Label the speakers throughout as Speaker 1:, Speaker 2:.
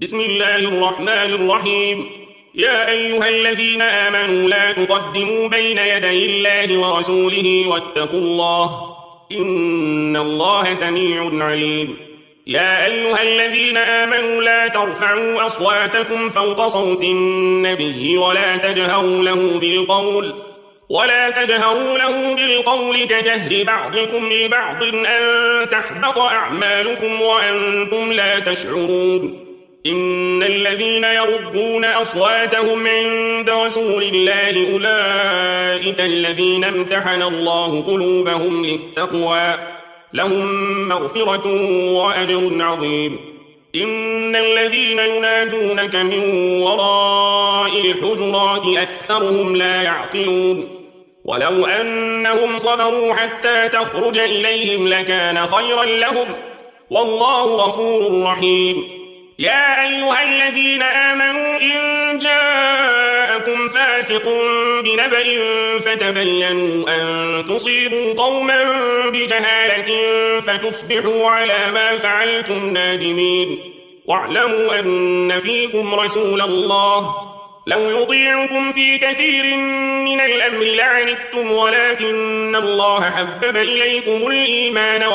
Speaker 1: بسم الله الرحمن الرحيم. يا أيها الذين آمنوا لا تقدموا بين يدي الله ورسوله واتقوا الله إن الله سميع عليم. يا أيها الذين آمنوا لا ترفعوا أصواتكم فوق صوت النبي ولا تجهروا له بالقول كجهر بعضكم لبعض أن تحبط أعمالكم وأنتم لا تشعرون. إن الذين يغضون أصواتهم عند رسول الله أولئك الذين امتحن الله قلوبهم للتقوى لهم مغفرة وأجر عظيم. إن الذين ينادونك من وراء الحجرات أكثرهم لا يعقلون. ولو أنهم صبروا حتى تخرج إليهم لكان خيرا لهم والله غفور رحيم. يا أيها الذين آمنوا إن جاءكم فاسق بنبأ فتبينوا أن تصيبوا قوما بجهالة فتصبحوا على ما فعلتم نادمين. واعلموا أن فيكم رسول الله لو يطيعكم في كثير من الأمر لعنتم ولكن الله حبب إليكم الإيمان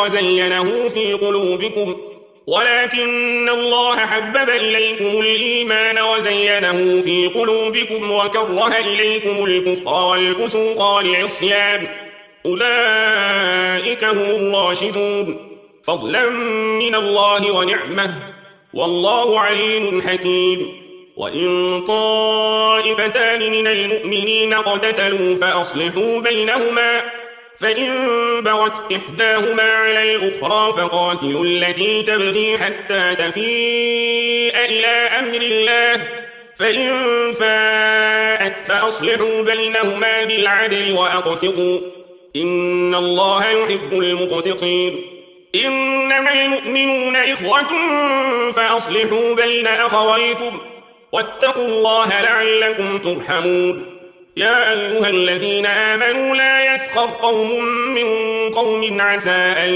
Speaker 1: وزينه في قلوبكم وكره إليكم الكفر والفسوق والعصيان أولئك هم الراشدون فضلا من الله ونعمه والله عليم حكيم. وإن طائفتان من المؤمنين اقتتلوا فأصلحوا بينهما فإن بغت إحداهما على الأخرى فقاتلوا التي تبغي حتى تفيء إلى أمر الله فإن فاءت فأصلحوا بينهما بالعدل وأقسطوا إن الله يحب المقسطين. إنما المؤمنون إخوة فأصلحوا بين أخويكم واتقوا الله لعلكم ترحمون. يا أيها الذين آمنوا لا يسخر قوم من قوم عسى أن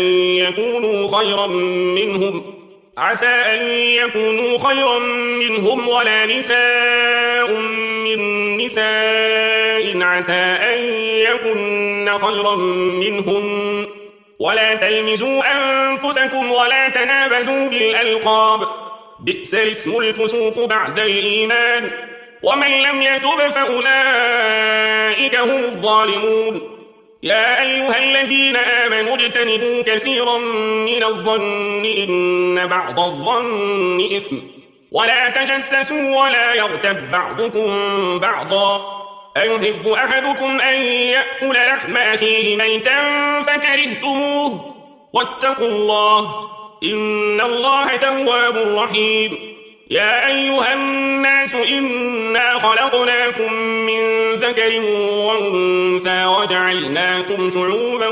Speaker 1: يكونوا خيرا منهم ولا نساء من نساء عسى أن يكن خيرا منهم ولا تلمزوا أنفسكم ولا تنابزوا بالألقاب بئس الاسم الفسوق بعد الإيمان ومن لم يتب فأولئك هم الظالمون. يا أيها الذين آمنوا اجتنبوا كثيرا من الظن إن بعض الظن إثم ولا تجسسوا ولا يغتب بعضكم بعضا أيحب أحدكم أن يأكل لحم أخيه ميتا فكرهتموه واتقوا الله إن الله تواب رحيم. يا أيها الناس إنا خلقناكم من ذكر وأنثى وجعلناكم شعوبا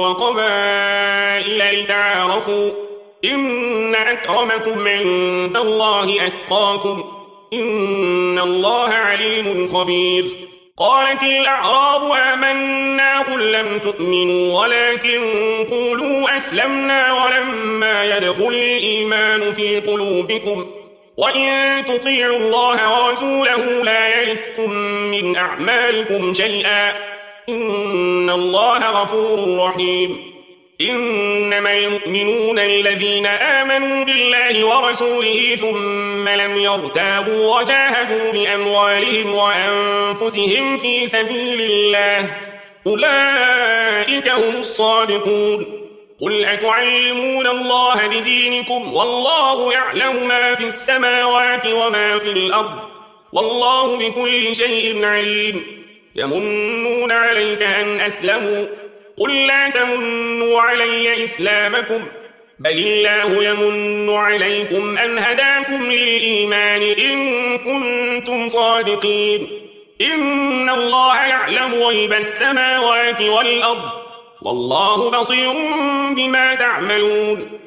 Speaker 1: وقبائل لتعارفوا إن أكرمكم عند الله أتقاكم إن الله عليم خبير. قالت الأعراب آمنا قل لم تؤمنوا ولكن قولوا أسلمنا ولما يدخل الإيمان في قلوبكم وإن تطيعوا الله ورسوله لا يلتكم من أعمالكم شيئا إن الله غفور رحيم. إنما المؤمنون الذين آمنوا بالله ورسوله ثم لم يرتابوا وجاهدوا بأموالهم وأنفسهم في سبيل الله أولئك هم الصادقون. قل أتعلمون الله بدينكم والله يعلم ما في السماوات وما في الأرض والله بكل شيء عليم. يمنون عليك أن أسلموا قل لا تمنوا علي إسلامكم بل الله يمن عليكم أن هداكم للإيمان إن كنتم صادقين. إن الله يعلم غيب السماوات والأرض والله بصير بما تعملون.